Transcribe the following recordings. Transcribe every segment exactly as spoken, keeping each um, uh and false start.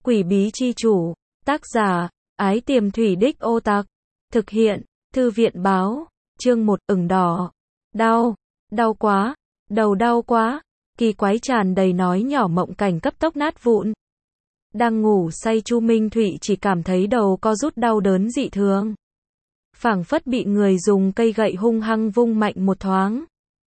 Quỷ bí chi chủ, tác giả, ái tiềm thủy đích ô tặc, thực hiện, thư viện báo, chương một, ửng đỏ, đau, đau quá, đầu đau quá, kỳ quái tràn đầy nói nhỏ mộng cảnh cấp tốc nát vụn. Đang ngủ say Chu Minh Thụy chỉ cảm thấy đầu co rút đau đớn dị thường. Phảng phất bị người dùng cây gậy hung hăng vung mạnh một thoáng.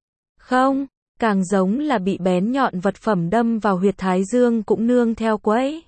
Không, càng giống là bị bén nhọn vật phẩm đâm vào huyệt thái dương cũng nương theo quấy.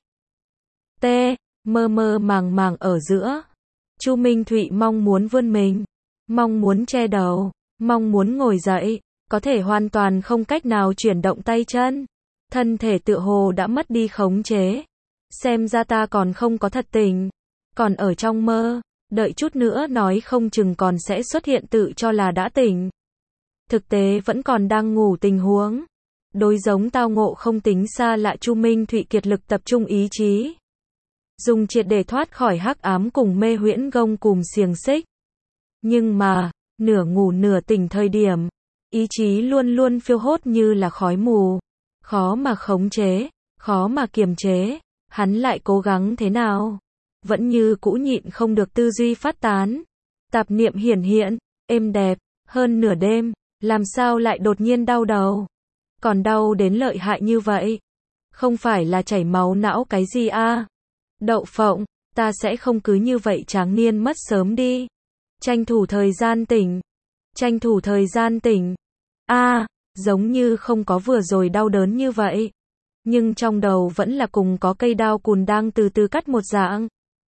T, mơ mơ màng màng ở giữa. Chu Minh Thụy mong muốn vươn mình, mong muốn che đầu, mong muốn ngồi dậy, có thể hoàn toàn không cách nào chuyển động tay chân. Thân thể tựa hồ đã mất đi khống chế. Xem ra ta còn không có thật tình, còn ở trong mơ, đợi chút nữa nói không chừng còn sẽ xuất hiện tự cho là đã tỉnh. Thực tế vẫn còn đang ngủ tình huống. Đối giống tao ngộ không tính xa lạ, Chu Minh Thụy kiệt lực tập trung ý chí. Dùng triệt để thoát khỏi hắc ám cùng mê huyễn gông cùm xiềng xích. Nhưng mà, nửa ngủ nửa tỉnh thời điểm, ý chí luôn luôn phiêu hốt như là khói mù. Khó mà khống chế, khó mà kiềm chế, hắn lại cố gắng thế nào. Vẫn như cũ nhịn không được tư duy phát tán. Tạp niệm hiển hiện, êm đẹp, hơn nửa đêm, làm sao lại đột nhiên đau đầu. Còn đau đến lợi hại như vậy. Không phải là chảy máu não cái gì à? Đậu phộng, ta sẽ không cứ như vậy tráng niên mất sớm đi. Tranh thủ thời gian tỉnh. Tranh thủ thời gian tỉnh. A, à, giống như không có vừa rồi đau đớn như vậy. Nhưng trong đầu vẫn là cùng có cây đao cùn đang từ từ cắt một dạng.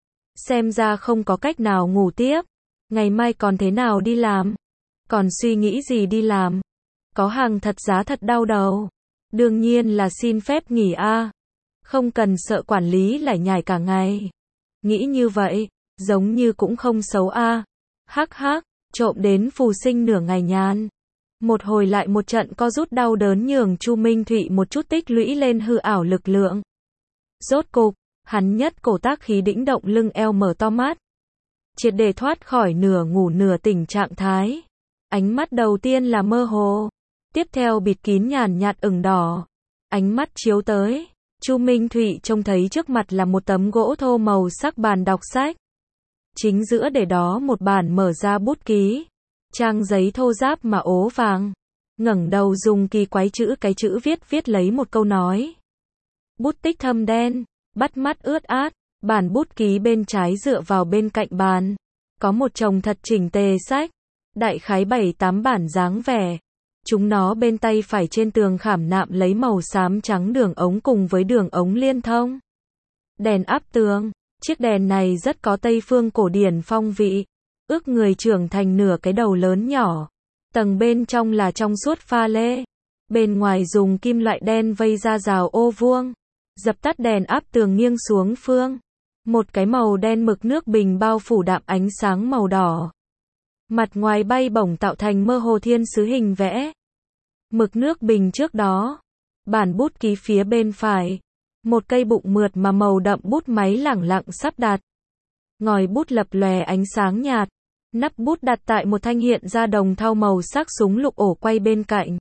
Xem ra không có cách nào ngủ tiếp. Ngày mai còn thế nào đi làm? Còn suy nghĩ gì đi làm? Có hàng thật giá thật đau đầu. Đương nhiên là xin phép nghỉ a. À. Không cần sợ quản lý lải nhải cả ngày. Nghĩ như vậy, giống như cũng không xấu a. À. Hắc hắc, trộm đến phù sinh nửa ngày nhàn. Một hồi lại một trận co rút đau đớn nhường Chu Minh Thụy một chút tích lũy lên hư ảo lực lượng. Rốt cục, hắn nhất cổ tác khí đĩnh động lưng eo mở to mắt. Triệt để thoát khỏi nửa ngủ nửa tỉnh trạng thái. Ánh mắt đầu tiên là mơ hồ. Tiếp theo bịt kín nhàn nhạt ửng đỏ. Ánh mắt chiếu tới. Chu Minh Thụy trông thấy trước mặt là một tấm gỗ thô màu sắc bàn đọc sách. Chính giữa để đó một bản mở ra bút ký. Trang giấy thô ráp mà ố vàng. Ngẩng đầu dùng kỳ quái chữ cái chữ viết viết lấy một câu nói. Bút tích thâm đen, bắt mắt ướt át. Bản bút ký bên trái dựa vào bên cạnh bàn. Có một chồng thật chỉnh tề sách. Đại khái bảy tám bản dáng vẻ. Chúng nó bên tay phải trên tường khảm nạm lấy màu xám trắng đường ống cùng với đường ống liên thông. Đèn áp tường. Chiếc đèn này rất có Tây phương cổ điển phong vị. Ước người trưởng thành nửa cái đầu lớn nhỏ. Tầng bên trong là trong suốt pha lê. Bên ngoài dùng kim loại đen vây ra rào ô vuông. Dập tắt đèn áp tường nghiêng xuống phương. Một cái màu đen mực nước bình bao phủ đạm ánh sáng màu đỏ. Mặt ngoài bay bổng tạo thành mơ hồ thiên sứ hình vẽ. Mực nước bình trước đó. Bản bút ký phía bên phải. Một cây bụng mượt mà màu đậm bút máy lẳng lặng sắp đặt. Ngòi bút lập lòe ánh sáng nhạt. Nắp bút đặt tại một thanh hiện ra đồng thau màu sắc súng lục ổ quay bên cạnh.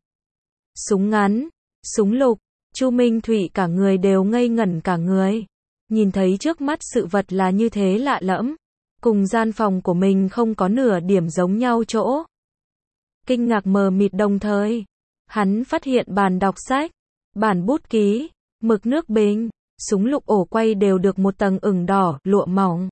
Súng ngắn, súng lục, Chu Minh Thụy cả người đều ngây ngẩn cả người. Nhìn thấy trước mắt sự vật là như thế lạ lẫm. Cùng gian phòng của mình không có nửa điểm giống nhau chỗ. Kinh ngạc mờ mịt đồng thời. Hắn phát hiện bàn đọc sách, bản bút ký, mực nước bình, súng lục ổ quay đều được một tầng ửng đỏ, lụa mỏng.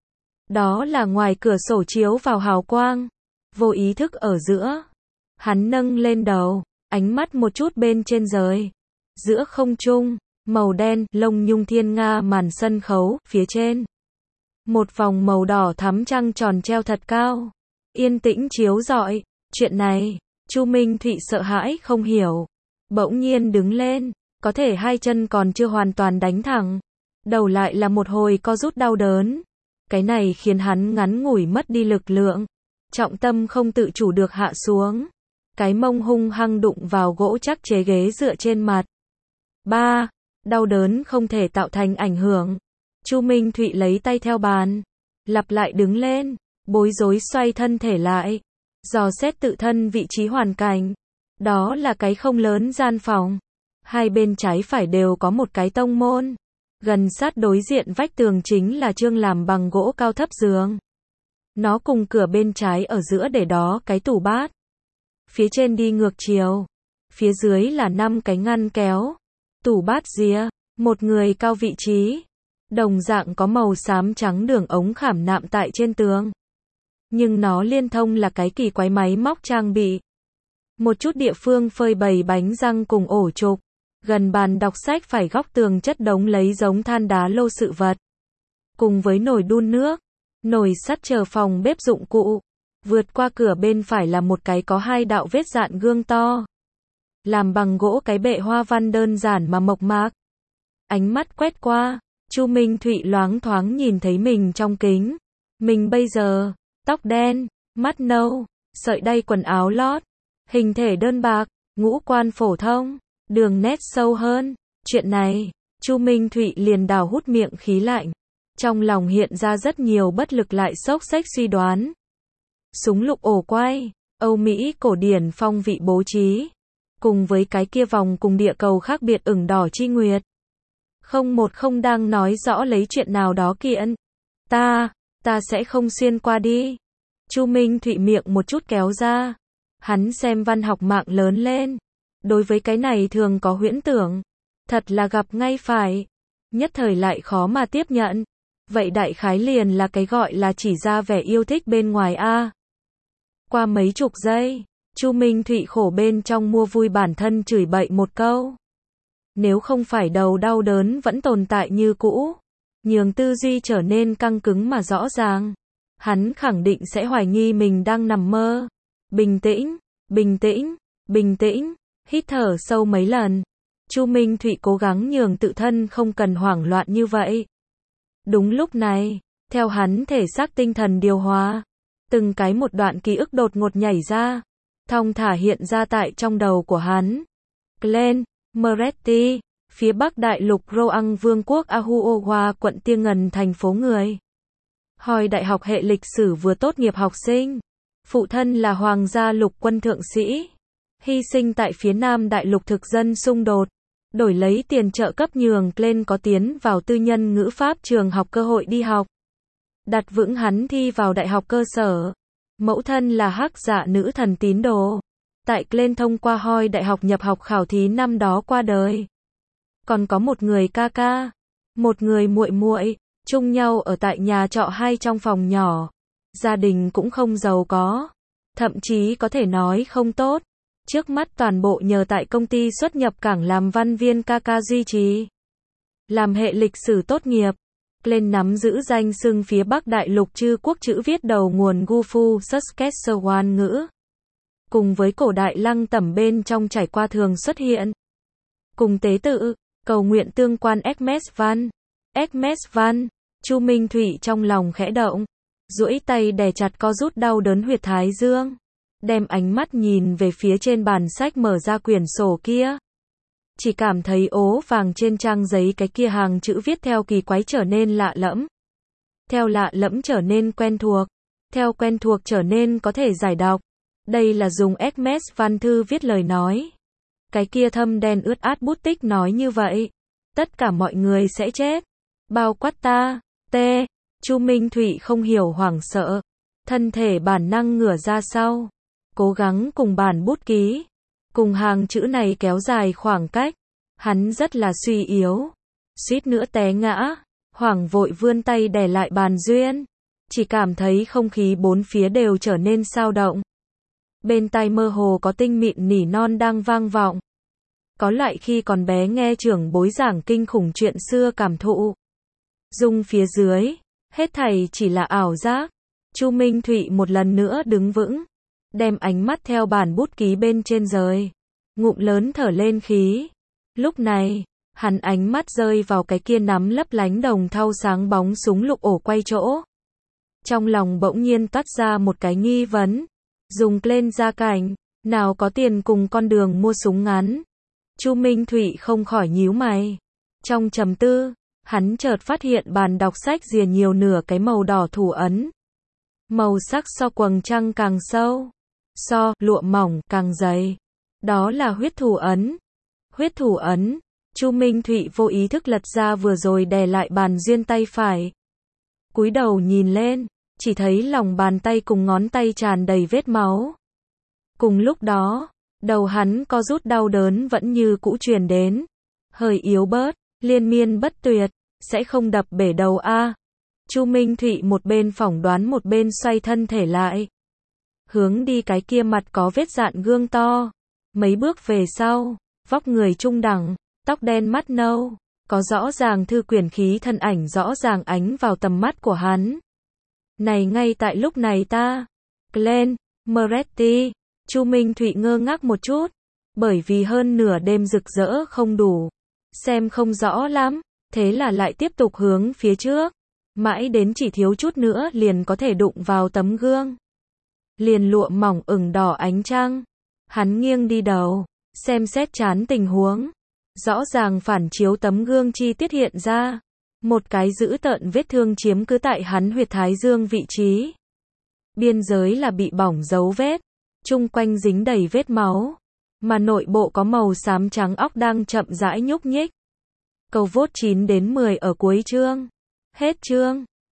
Đó là ngoài cửa sổ chiếu vào hào quang. Vô ý thức ở giữa. Hắn nâng lên đầu, ánh mắt một chút bên trên rời. Giữa không trung, màu đen, lông nhung thiên nga màn sân khấu, phía trên. Một vòng màu đỏ thắm trăng tròn treo thật cao. Yên tĩnh chiếu rọi. Chuyện này, Chu Minh Thụy sợ hãi không hiểu. Bỗng nhiên đứng lên. Có thể hai chân còn chưa hoàn toàn đánh thẳng. Đầu lại là một hồi co rút đau đớn. Cái này khiến hắn ngắn ngủi mất đi lực lượng. Trọng tâm không tự chủ được hạ xuống. Cái mông hung hăng đụng vào gỗ chắc chế ghế dựa trên mặt. Ba. Đau đớn không thể tạo thành ảnh hưởng. Chu Minh Thụy lấy tay theo bàn. Lặp lại đứng lên. Bối rối xoay thân thể lại. Dò xét tự thân vị trí hoàn cảnh. Đó là cái không lớn gian phòng. Hai bên trái phải đều có một cái tông môn. Gần sát đối diện vách tường chính là chương làm bằng gỗ cao thấp giường. Nó cùng cửa bên trái ở giữa để đó cái tủ bát. Phía trên đi ngược chiều. Phía dưới là năm cái ngăn kéo. Tủ bát rìa, một người cao vị trí. Đồng dạng có màu xám trắng đường ống khảm nạm tại trên tường. Nhưng nó liên thông là cái kỳ quái máy móc trang bị. Một chút địa phương phơi bày bánh răng cùng ổ trục. Gần bàn đọc sách phải góc tường chất đống lấy giống than đá lô sự vật. Cùng với nồi đun nước, nồi sắt chờ phòng bếp dụng cụ. Vượt qua cửa bên phải là một cái có hai đạo vết dạn gương to. Làm bằng gỗ cái bệ hoa văn đơn giản mà mộc mạc. Ánh mắt quét qua, Chu Minh Thụy loáng thoáng nhìn thấy mình trong kính. Mình bây giờ, tóc đen, mắt nâu, sợi đay quần áo lót, hình thể đơn bạc, ngũ quan phổ thông, đường nét sâu hơn. Chuyện này, Chu Minh Thụy liền đào hút miệng khí lạnh. Trong lòng hiện ra rất nhiều bất lực lại xốc xếch suy đoán. Súng lục ổ quay, Âu Mỹ cổ điển phong vị bố trí. Cùng với cái kia vòng cùng địa cầu khác biệt ửng đỏ chi nguyệt. Không một không đang nói rõ lấy chuyện nào đó kiện. Ta, ta sẽ không xuyên qua đi. Chu Minh Thụy miệng một chút kéo ra. Hắn xem văn học mạng lớn lên. Đối với cái này thường có huyễn tưởng. Thật là gặp ngay phải. Nhất thời lại khó mà tiếp nhận. Vậy đại khái liền là cái gọi là chỉ ra vẻ yêu thích bên ngoài a. Qua mấy chục giây, Chu Minh Thụy khổ bên trong mua vui bản thân chửi bậy một câu. Nếu không phải đầu đau đớn vẫn tồn tại như cũ, nhường tư duy trở nên căng cứng mà rõ ràng, hắn khẳng định sẽ hoài nghi mình đang nằm mơ. Bình tĩnh, bình tĩnh, bình tĩnh, hít thở sâu mấy lần. Chu Minh Thụy cố gắng nhường tự thân không cần hoảng loạn như vậy. Đúng lúc này, theo hắn thể xác tinh thần điều hòa, từng cái một đoạn ký ức đột ngột nhảy ra, thong thả hiện ra tại trong đầu của hắn. Glen, Moretti, phía bắc đại lục Roang Vương quốc Ahuowa quận Tiên Ngần thành phố người. Hồi đại học hệ lịch sử vừa tốt nghiệp học sinh. Phụ thân là hoàng gia lục quân thượng sĩ. Hy sinh tại phía nam đại lục thực dân xung đột. Đổi lấy tiền trợ cấp nhường Glen có tiến vào tư nhân ngữ pháp trường học cơ hội đi học. Đặt vững hắn thi vào đại học cơ sở. Mẫu thân là hắc dạ nữ thần tín đồ. Tại Glen thông qua Hoi đại học nhập học khảo thí năm đó qua đời. Còn có một người ca ca, một người muội muội, chung nhau ở tại nhà trọ hay trong phòng nhỏ. Gia đình cũng không giàu có, thậm chí có thể nói không tốt. Trước mắt toàn bộ nhờ tại công ty xuất nhập cảng làm văn viên ca ca duy trì. Làm hệ lịch sử tốt nghiệp, Glen nắm giữ danh xưng phía Bắc Đại lục chư quốc chữ viết đầu nguồn Gufu Saskatchewan ngữ. Cùng với cổ đại lăng tẩm bên trong trải qua thường xuất hiện. Cùng tế tự, cầu nguyện tương quan Hermes văn. Hermes văn, Chu Minh Thụy trong lòng khẽ động. Duỗi tay đè chặt co rút đau đớn huyệt thái dương. Đem ánh mắt nhìn về phía trên bàn sách mở ra quyển sổ kia. Chỉ cảm thấy ố vàng trên trang giấy cái kia hàng chữ viết theo kỳ quái trở nên lạ lẫm. Theo lạ lẫm trở nên quen thuộc. Theo quen thuộc trở nên có thể giải đọc. Đây là dùng Hermes văn thư viết lời nói. Cái kia thâm đen ướt át bút tích nói như vậy. Tất cả mọi người sẽ chết. Bao quát ta. T. Chu Minh Thụy không hiểu hoảng sợ. Thân thể bản năng ngửa ra sau. Cố gắng cùng bản bút ký. Cùng hàng chữ này kéo dài khoảng cách. Hắn rất là suy yếu. Suýt nữa té ngã. Hoảng vội vươn tay đè lại bàn duyên. Chỉ cảm thấy không khí bốn phía đều trở nên xao động. Bên tai mơ hồ có tinh mịn nỉ non đang vang vọng. Có loại khi còn bé nghe trưởng bối giảng kinh khủng chuyện xưa cảm thụ. Dung phía dưới, hết thảy chỉ là ảo giác. Chu Minh Thụy một lần nữa đứng vững. Đem ánh mắt theo bản bút ký bên trên rời. Ngụm lớn thở lên khí. Lúc này, hắn ánh mắt rơi vào cái kia nắm lấp lánh đồng thau sáng bóng súng lục ổ quay chỗ. Trong lòng bỗng nhiên toát ra một cái nghi vấn. Dùng lên gia cảnh, nào có tiền cùng con đường mua súng ngắn. Chu Minh Thụy không khỏi nhíu mày. Trong trầm tư, hắn chợt phát hiện bàn đọc sách rìa nhiều nửa cái màu đỏ thủ ấn. Màu sắc so quầng trăng càng sâu, so lụa mỏng càng dày. Đó là huyết thủ ấn. Huyết thủ ấn, Chu Minh Thụy vô ý thức lật ra vừa rồi đè lại bàn duyên tay phải. Cúi đầu nhìn lên, chỉ thấy lòng bàn tay cùng ngón tay tràn đầy vết máu. Cùng lúc đó, đầu hắn co rút đau đớn vẫn như cũ truyền đến. Hơi yếu bớt, liên miên bất tuyệt, sẽ không đập bể đầu a. Chu Minh Thụy một bên phỏng đoán một bên xoay thân thể lại. Hướng đi cái kia mặt có vết dạn gương to. Mấy bước về sau, vóc người trung đẳng, tóc đen mắt nâu, có rõ ràng thư quyển khí thân ảnh rõ ràng ánh vào tầm mắt của hắn. Này ngay tại lúc này ta, Glenn Moretti, Chu Minh Thụy ngơ ngác một chút, bởi vì hơn nửa đêm rực rỡ không đủ, xem không rõ lắm, thế là lại tiếp tục hướng phía trước, mãi đến chỉ thiếu chút nữa liền có thể đụng vào tấm gương. Liền lụa mỏng ửng đỏ ánh trăng, hắn nghiêng đi đầu, xem xét chán tình huống, rõ ràng phản chiếu tấm gương chi tiết hiện ra, một cái dữ tợn vết thương chiếm cứ tại hắn huyệt thái dương vị trí. Biên giới là bị bỏng dấu vết, chung quanh dính đầy vết máu, mà nội bộ có màu xám trắng óc đang chậm rãi nhúc nhích. Câu vốt chín đến mười ở cuối chương. Hết chương.